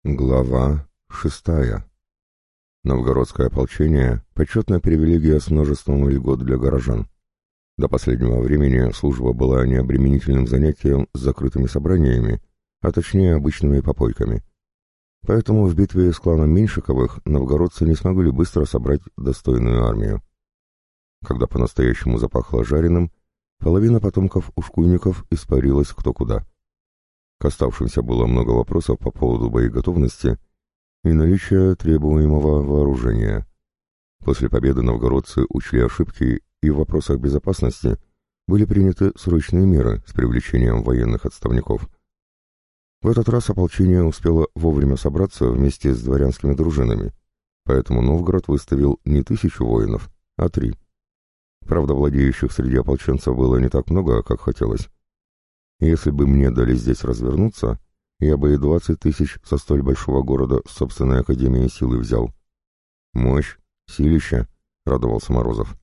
Глава 6. Новгородское ополчение — почетная привилегия с множеством льгот для горожан. До последнего времени служба была необременительным занятием с закрытыми собраниями, а точнее обычными попойками. Поэтому в битве с кланом Меньшиковых новгородцы не смогли быстро собрать достойную армию. Когда по-настоящему запахло жареным, половина потомков ушкуйников испарилась кто куда. К оставшимся было много вопросов по поводу боеготовности и наличия требуемого вооружения. После победы новгородцы учли ошибки, и в вопросах безопасности были приняты срочные меры с привлечением военных отставников. В этот раз ополчение успело вовремя собраться вместе с дворянскими дружинами, поэтому Новгород выставил не 1000 воинов, а 3. Правда, владеющих среди ополченцев было не так много, как хотелось. Если бы мне дали здесь развернуться, я бы и 20 000 со столь большого города с собственной академией силы взял. Мощь, силища, — радовался Морозов.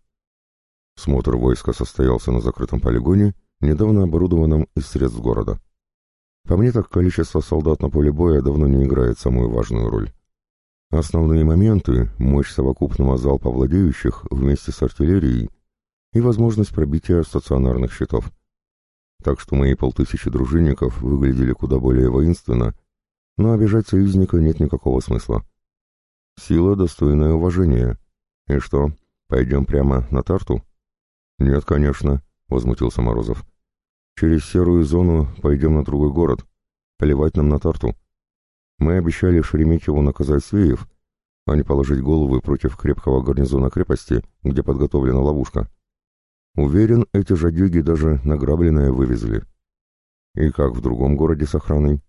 Смотр войска состоялся на закрытом полигоне, недавно оборудованном из средств города. По мне, так количество солдат на поле боя давно не играет самую важную роль. Основные моменты — мощь совокупного залпа владеющих вместе с артиллерией и возможность пробития стационарных щитов. Так что мои 500 дружинников выглядели куда более воинственно, но обижать союзника нет никакого смысла. Сила, достойная уважения. И что, пойдем прямо на Тарту? Нет, конечно, — возмутился Морозов. Через серую зону пойдем на другой город. Плевать нам на Тарту. Мы обещали Шереметьеву наказать свеев, а не положить головы против крепкого гарнизона крепости, где подготовлена ловушка. Уверен, эти жадюги даже награбленное вывезли. И как в другом городе с охраной?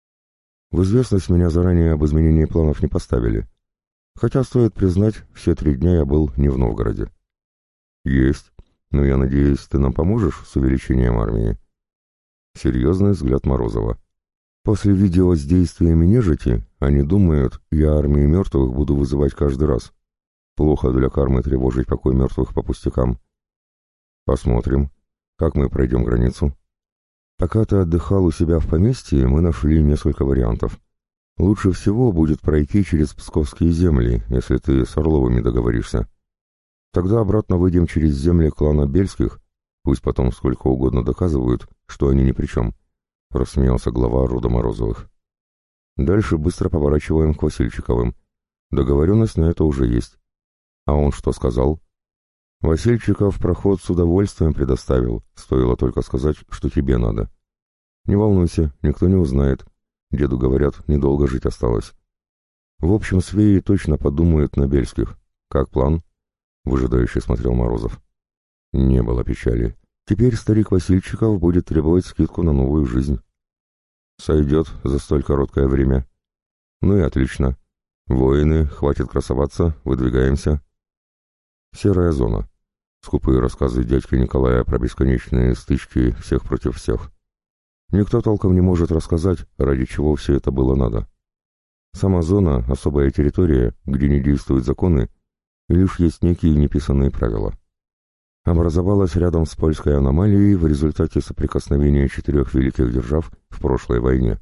В известность меня заранее об изменении планов не поставили. Хотя, стоит признать, все 3 дня я был не в Новгороде. Есть, но я надеюсь, ты нам поможешь с увеличением армии? Серьезный взгляд Морозова. После видео с действиями нежити они думают, я армии мертвых буду вызывать каждый раз. Плохо для кармы тревожить покой мертвых по пустякам. Посмотрим, как мы пройдем границу. Пока ты отдыхал у себя в поместье, мы нашли несколько вариантов. Лучше всего будет пройти через Псковские земли, если ты с Орловыми договоришься. Тогда обратно выйдем через земли клана Бельских, пусть потом сколько угодно доказывают, что они ни при чем, — рассмеялся глава рода Морозовых. Дальше быстро поворачиваем к Васильчиковым. Договоренность на это уже есть. А он что сказал? Васильчиков проход с удовольствием предоставил, стоило только сказать, что тебе надо. Не волнуйся, никто не узнает. Деду, говорят, недолго жить осталось. В общем, свеи точно подумают на Бельских. Как план? Выжидающе смотрел Морозов. Не было печали. Теперь старик Васильчиков будет требовать скидку на новую жизнь. Сойдет за столь короткое время. Ну и отлично. Воины, хватит красоваться, выдвигаемся. Серая зона. Скупые рассказы дядьки Николая про бесконечные стычки всех против всех. Никто толком не может рассказать, ради чего все это было надо. Сама зона — особая территория, где не действуют законы, и лишь есть некие неписанные правила. Образовалась рядом с польской аномалией в результате соприкосновения 4 великих держав в прошлой войне.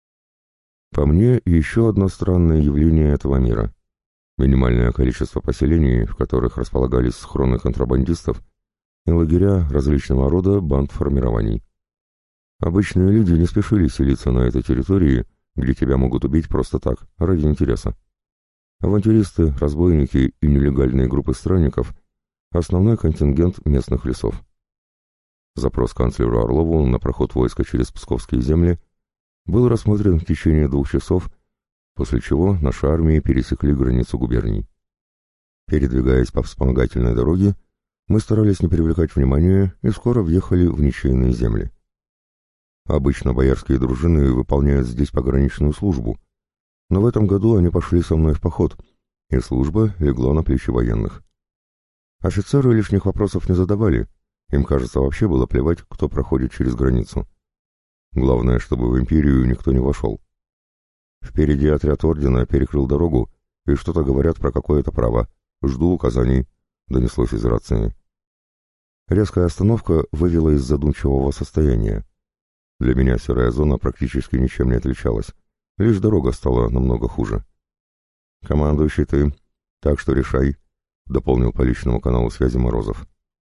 По мне, еще одно странное явление этого мира. Минимальное количество поселений, в которых располагались схроны контрабандистов, и лагеря различного рода бандформирований. Обычные люди не спешили селиться на этой территории, где тебя могут убить просто так, ради интереса. Авантюристы, разбойники и нелегальные группы странников — основной контингент местных лесов. Запрос канцлеру Орлову на проход войска через Псковские земли был рассмотрен в течение 2 часов, после чего наши армии пересекли границу губерний. Передвигаясь по вспомогательной дороге, мы старались не привлекать внимания и скоро въехали в ничейные земли. Обычно боярские дружины выполняют здесь пограничную службу, но в этом году они пошли со мной в поход, и служба легла на плечи военных. Офицеры лишних вопросов не задавали, им, кажется, вообще было плевать, кто проходит через границу. Главное, чтобы в империю никто не вошел. Впереди отряд ордена перекрыл дорогу, и что-то говорят про какое-то право. «Жду указаний», — донеслось из рации. Резкая остановка вывела из задумчивого состояния. Для меня серая зона практически ничем не отличалась. лишь дорога стала намного хуже. «Командующий ты, так что решай», — дополнил по личному каналу связи Морозов.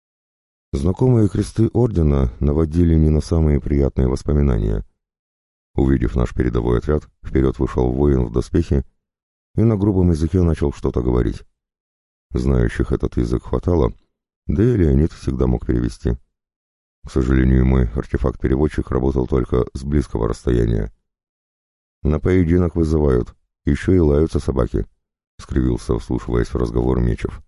Знакомые кресты ордена наводили не на самые приятные воспоминания. Увидев наш передовой отряд, вперед вышел воин в доспехе и на грубом языке начал что-то говорить. Знающих этот язык хватало, да и Леонид всегда мог перевести. К сожалению, мой артефакт-переводчик работал только с близкого расстояния. «На поединок вызывают, еще и лаются собаки», — скривился, вслушиваясь в разговор Мечев.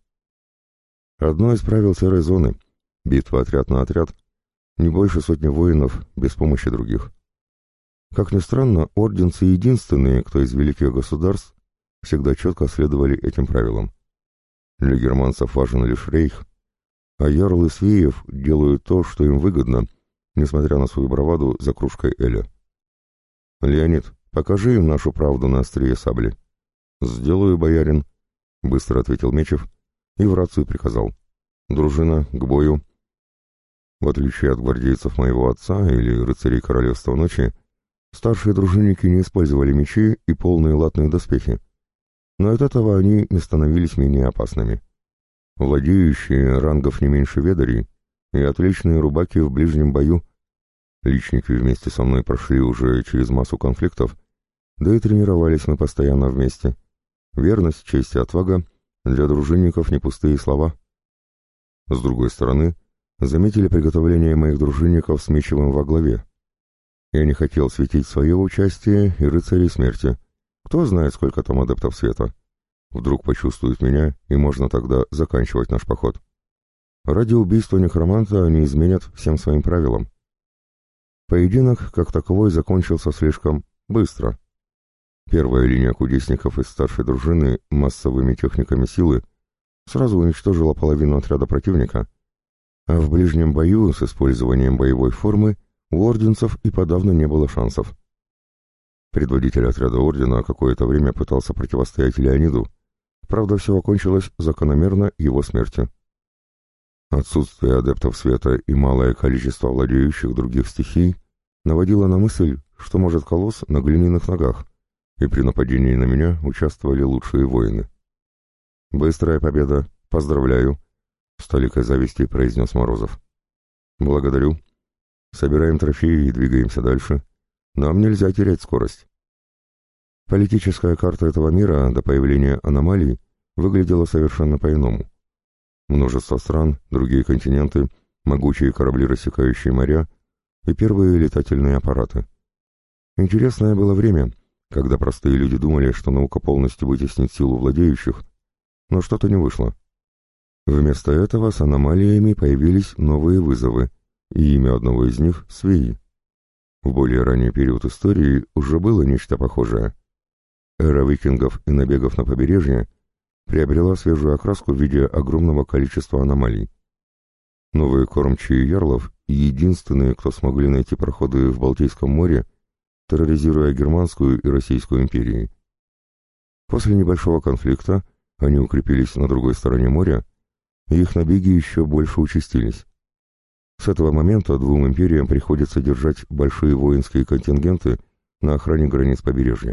«Одно из правил серой зоны — битва отряд на отряд, не больше сотни воинов, без помощи других. Как ни странно, орденцы единственные, кто из великих государств всегда четко следовали этим правилам. Для германцев важен лишь рейх, а ярлы свеев делают то, что им выгодно, несмотря на свою браваду за кружкой эля. «Леонид, покажи им нашу правду на острие сабли». «Сделаю, боярин», — быстро ответил Мечев и в рацию приказал. «Дружина, к бою». В отличие от гвардейцев моего отца или рыцарей Королевства Ночи, старшие дружинники не использовали мечи и полные латные доспехи, но от этого они не становились менее опасными. Владеющие рангов не меньше ведарей и отличные рубаки в ближнем бою. Личники вместе со мной прошли уже через массу конфликтов, да и тренировались мы постоянно вместе. Верность, честь и отвага для дружинников не пустые слова. С другой стороны, заметили приготовление моих дружинников с Мечевым во главе. Я не хотел светить свое участие и рыцарей смерти. Кто знает, сколько там адептов света. Вдруг почувствуют меня, и можно тогда заканчивать наш поход. Ради убийства некроманта они изменят всем своим правилам. Поединок, как таковой, закончился слишком быстро. Первая линия кудесников из старшей дружины массовыми техниками силы сразу уничтожила половину отряда противника, а в ближнем бою с использованием боевой формы у орденцев и подавно не было шансов. Предводитель отряда ордена какое-то время пытался противостоять Леониду, правда, все окончилось закономерно его смертью. Отсутствие адептов света и малое количество владеющих других стихий наводило на мысль, что может колосс на глиняных ногах, и при нападении на меня участвовали лучшие воины. «Быстрая победа! Поздравляю!» — с толикой зависти произнес Морозов. «Благодарю. Собираем трофеи и двигаемся дальше. Нам нельзя терять скорость». Политическая карта этого мира до появления аномалий выглядела совершенно по-иному. Множество стран, другие континенты, могучие корабли, рассекающие моря, и первые летательные аппараты. Интересное было время, когда простые люди думали, что наука полностью вытеснит силу владеющих, но что-то не вышло. Вместо этого с аномалиями появились новые вызовы, и имя одного из них — Свеи. В более ранний период истории уже было нечто похожее. Эра викингов и набегов на побережье приобрела свежую окраску в виде огромного количества аномалий. Новые кормчие ярлов и единственные, кто смогли найти проходы в Балтийском море, терроризируя Германскую и Российскую империи. После небольшого конфликта они укрепились на другой стороне моря, и их набеги еще больше участились. С этого момента двум империям приходится держать большие воинские контингенты на охране границ побережья.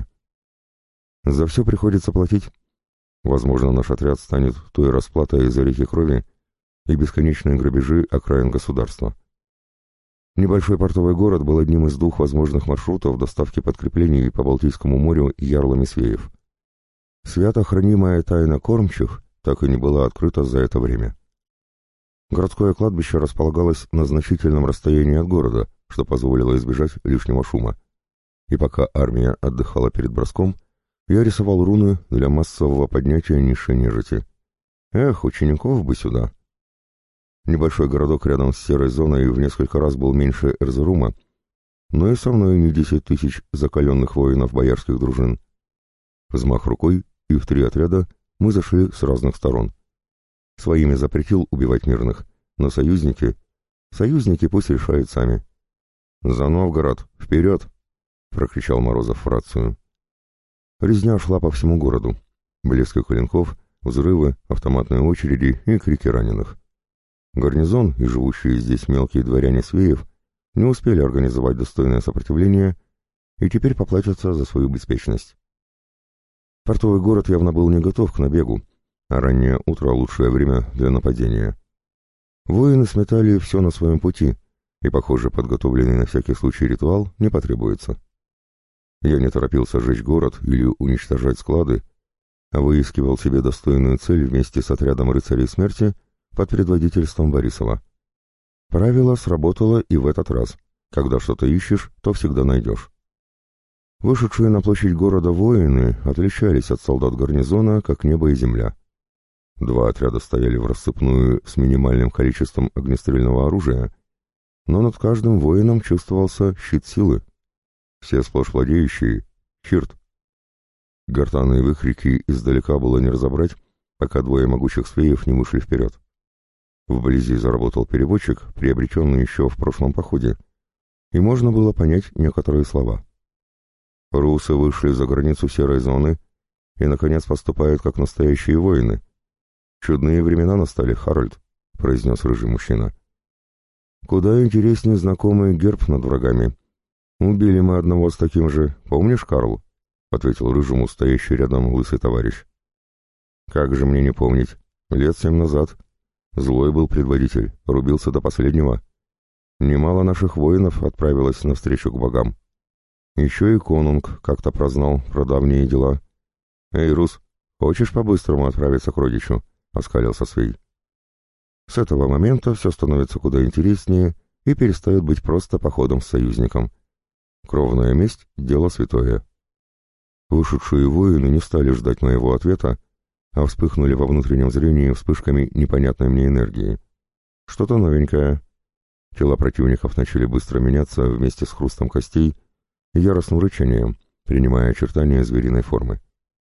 За все приходится платить. Возможно, наш отряд станет той расплатой за реки крови и бесконечные грабежи окраин государства. Небольшой портовый город был одним из двух возможных маршрутов доставки подкреплений по Балтийскому морю ярлами свеев. Свято хранимая тайна кормчих так и не была открыта за это время. Городское кладбище располагалось на значительном расстоянии от города, что позволило избежать лишнего шума. И пока армия отдыхала перед броском, я рисовал руны для массового поднятия низшей нежити. Эх, учеников бы сюда! Небольшой городок рядом с серой зоной в несколько раз был меньше Эрзерума, но и со мной не 10 тысяч закаленных воинов боярских дружин. Взмах рукой, и в 3 отряда мы зашли с разных сторон. Своими запретил убивать мирных, но союзники пусть решают сами. «За Новгород! Вперед!» — прокричал Морозов в рацию. Резня шла по всему городу. Блески клинков, взрывы, автоматные очереди и крики раненых. Гарнизон и живущие здесь мелкие дворяне свеев не успели организовать достойное сопротивление, и теперь поплатятся за свою беспечность. Портовый город явно был не готов к набегу, а раннее утро — лучшее время для нападения. Воины сметали все на своем пути, и, похоже, подготовленный на всякий случай ритуал не потребуется. Я не торопился сжечь город или уничтожать склады, а выискивал себе достойную цель вместе с отрядом рыцарей смерти под предводительством Борисова. Правило сработало и в этот раз. Когда что-то ищешь, то всегда найдешь. Вышедшие на площадь города воины отличались от солдат гарнизона, как небо и земля. Два отряда стояли в рассыпную с минимальным количеством огнестрельного оружия, но над каждым воином чувствовался щит силы. Все сплошь владеющие — Чирт. Гортаны и выкрики издалека было не разобрать, пока двое могучих свеев не вышли вперед. Вблизи заработал переводчик, приобретенный еще в прошлом походе, и можно было понять некоторые слова. Русы вышли за границу серой зоны и, наконец, поступают как настоящие воины. «Чудные времена настали, Харальд», — произнес рыжий мужчина. «Куда интереснее знакомый герб над врагами. Убили мы одного с таким же, помнишь, Карл?» — ответил рыжему стоящий рядом лысый товарищ. «Как же мне не помнить? Лет 7 назад. Злой был предводитель, рубился до последнего. Немало наших воинов отправилось навстречу к богам. Еще и конунг как-то прознал про давние дела. «Эй, Рус, хочешь по-быстрому отправиться к родичу?» — оскалился Свей. С этого момента все становится куда интереснее и перестает быть просто походом с союзником. Кровная месть — дело святое. Вышедшие воины не стали ждать моего ответа, а вспыхнули во внутреннем зрении вспышками непонятной мне энергии. Что-то новенькое. Тела противников начали быстро меняться вместе с хрустом костей и яростным рычанием, принимая очертания звериной формы.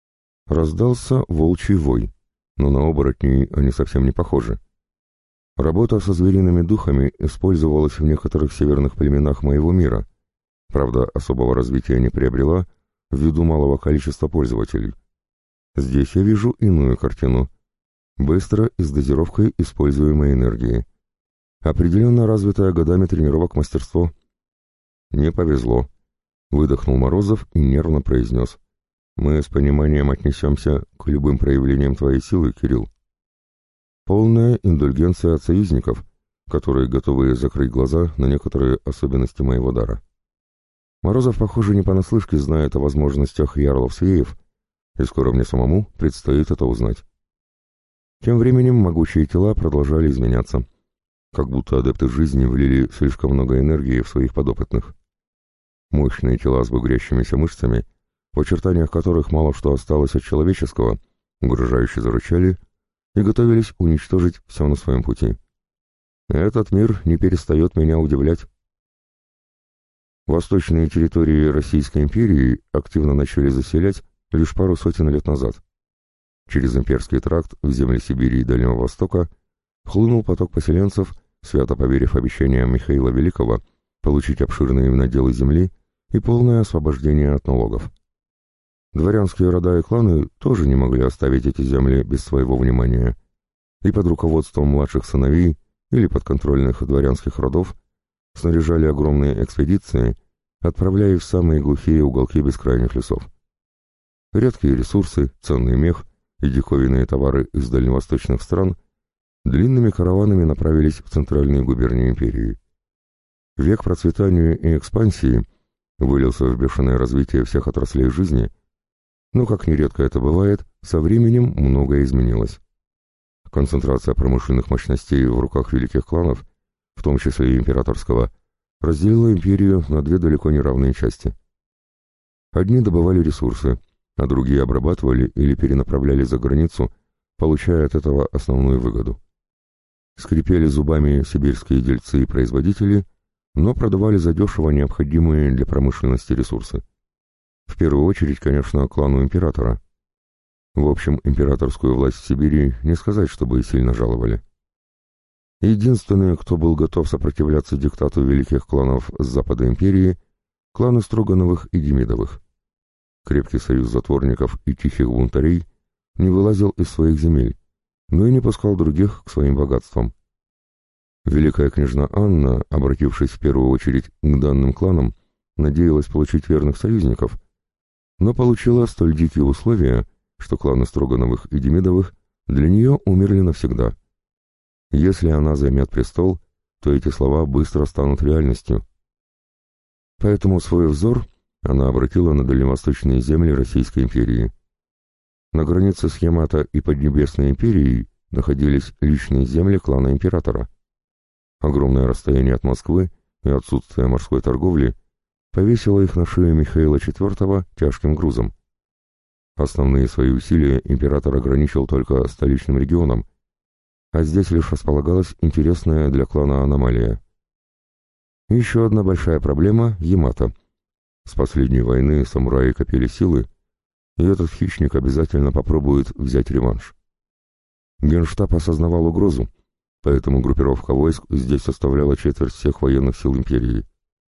Раздался волчий вой, но на оборотней они совсем не похожи. Работа со звериными духами использовалась в некоторых северных племенах моего мира, правда, особого развития не приобрела ввиду малого количества пользователей. Здесь я вижу иную картину. Быстро и с дозировкой используемой энергии. Определенно развитое годами тренировок мастерство. «Не повезло», — выдохнул Морозов и нервно произнес. «Мы с пониманием отнесемся к любым проявлениям твоей силы, Кирилл». Полная индульгенция от союзников, которые готовы закрыть глаза на некоторые особенности моего дара. Морозов, похоже, не понаслышке знает о возможностях ярлов-свеев, и скоро мне самому предстоит это узнать. Тем временем могучие тела продолжали изменяться, как будто адепты жизни влили слишком много энергии в своих подопытных. Мощные тела с бугрящимися мышцами, в очертаниях которых мало что осталось от человеческого, угрожающе зарычали и готовились уничтожить все на своем пути. Этот мир не перестает меня удивлять. Восточные территории Российской империи активно начали заселять лишь пару сотен лет назад. Через имперский тракт в земли Сибири и Дальнего Востока хлынул поток поселенцев, свято поверив обещаниям Михаила Великого получить обширные наделы земли и полное освобождение от налогов. Дворянские рода и кланы тоже не могли оставить эти земли без своего внимания, и под руководством младших сыновей или подконтрольных дворянских родов снаряжали огромные экспедиции, отправляя их в самые глухие уголки бескрайних лесов. Редкие ресурсы, ценный мех и диковинные товары из дальневосточных стран длинными караванами направились в центральные губернии империи. Век процветания и экспансии вылился в бешеное развитие всех отраслей жизни, но, как нередко это бывает, со временем многое изменилось. Концентрация промышленных мощностей в руках великих кланов, в том числе и императорского, разделила империю на две далеко не равные части. Одни добывали ресурсы, а другие обрабатывали или перенаправляли за границу, получая от этого основную выгоду. Скрипели зубами сибирские дельцы и производители, но продавали задешево необходимые для промышленности ресурсы. В первую очередь, конечно, клану императора. В общем, императорскую власть в Сибири не сказать, чтобы сильно жаловали. Единственные, кто был готов сопротивляться диктату великих кланов с запада империи, кланы Строгановых и Демидовых. Крепкий союз затворников и тихих бунтарей не вылазил из своих земель, но и не пускал других к своим богатствам. Великая княжна Анна, обратившись в первую очередь к данным кланам, надеялась получить верных союзников, но получила столь дикие условия, что кланы Строгановых и Демидовых для нее умерли навсегда. Если она займет престол, то эти слова быстро станут реальностью. Поэтому свой взор она обратила на дальневосточные земли Российской империи. На границе с Ямато и Поднебесной империей находились личные земли клана императора. Огромное расстояние от Москвы и отсутствие морской торговли повесило их на шею Михаила IV тяжким грузом. Основные свои усилия император ограничил только столичным регионом, а здесь лишь располагалась интересная для клана аномалия. Еще одна большая проблема — Ямато. С последней войны самураи копили силы, и этот хищник обязательно попробует взять реванш. Генштаб осознавал угрозу, поэтому группировка войск здесь составляла четверть всех военных сил империи.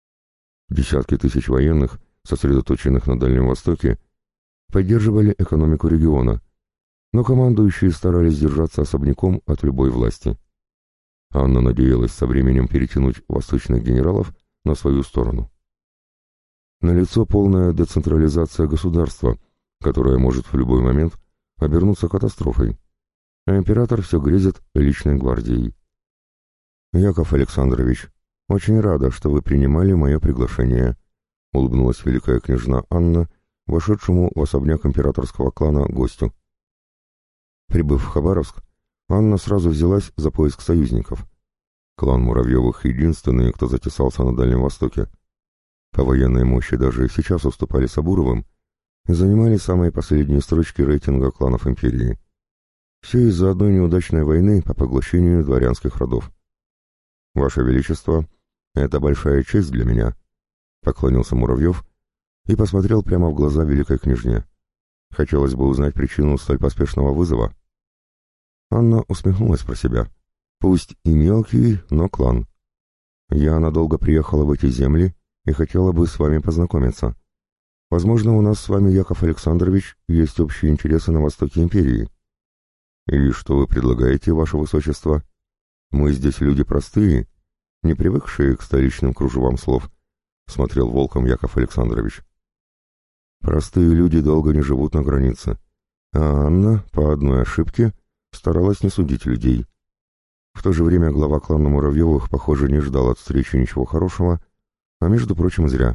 Десятки тысяч военных, сосредоточенных на Дальнем Востоке, поддерживали экономику региона, но командующие старались держаться особняком от любой власти. Анна надеялась со временем перетянуть восточных генералов на свою сторону. Налицо полная децентрализация государства, которая может в любой момент обернуться катастрофой, а император все грезит личной гвардией. «Яков Александрович, очень рада, что вы принимали мое приглашение», — улыбнулась великая княжна Анна, вошедшему в особняк императорского клана гостю. Прибыв в Хабаровск, Анна сразу взялась за поиск союзников. Клан Муравьевых единственный, кто затесался на Дальнем Востоке. По военной мощи даже сейчас уступали Сабуровым и занимали самые последние строчки рейтинга кланов империи. Все из-за одной неудачной войны по поглощению дворянских родов. «Ваше Величество, это большая честь для меня», — поклонился Муравьев и посмотрел прямо в глаза великой княжне. «Хотелось бы узнать причину столь поспешного вызова». Анна усмехнулась про себя. «Пусть и мелкий, но клан. Я надолго приехала в эти земли и хотела бы с вами познакомиться. Возможно, у нас с вами, Яков Александрович, есть общие интересы на востоке империи». «И что вы предлагаете, ваше высочество? Мы здесь люди простые, не привыкшие к столичным кружевам слов», — смотрел волком Яков Александрович. «Простые люди долго не живут на границе, а Анна по одной ошибке старалась не судить людей. В то же время глава клана Муравьевых, похоже, не ждал от встречи ничего хорошего, а между прочим, зря.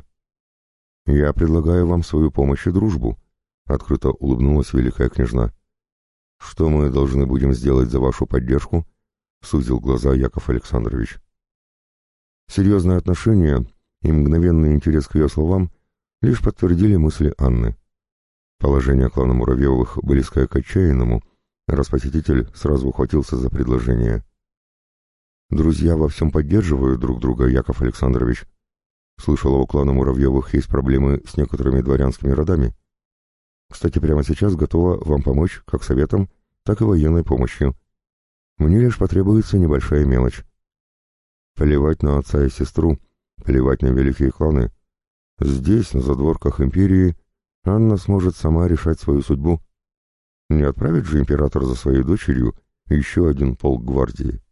«Я предлагаю вам свою помощь и дружбу», — открыто улыбнулась великая княжна. «Что мы должны будем сделать за вашу поддержку?» — сузил глаза Яков Александрович. Серьезное отношение и мгновенный интерес к ее словам лишь подтвердили мысли Анны. Положение клана Муравьевых близкое к отчаянному, раз посетитель сразу ухватился за предложение. «Друзья во всем поддерживают друг друга, Яков Александрович. Слышала, у клана Муравьевых есть проблемы с некоторыми дворянскими родами. Кстати, прямо сейчас готова вам помочь как советом, так и военной помощью. Мне лишь потребуется небольшая мелочь. Плевать на отца и сестру, плевать на великие кланы. Здесь, на задворках империи, Анна сможет сама решать свою судьбу. Не отправит же император за своей дочерью еще один полк гвардии».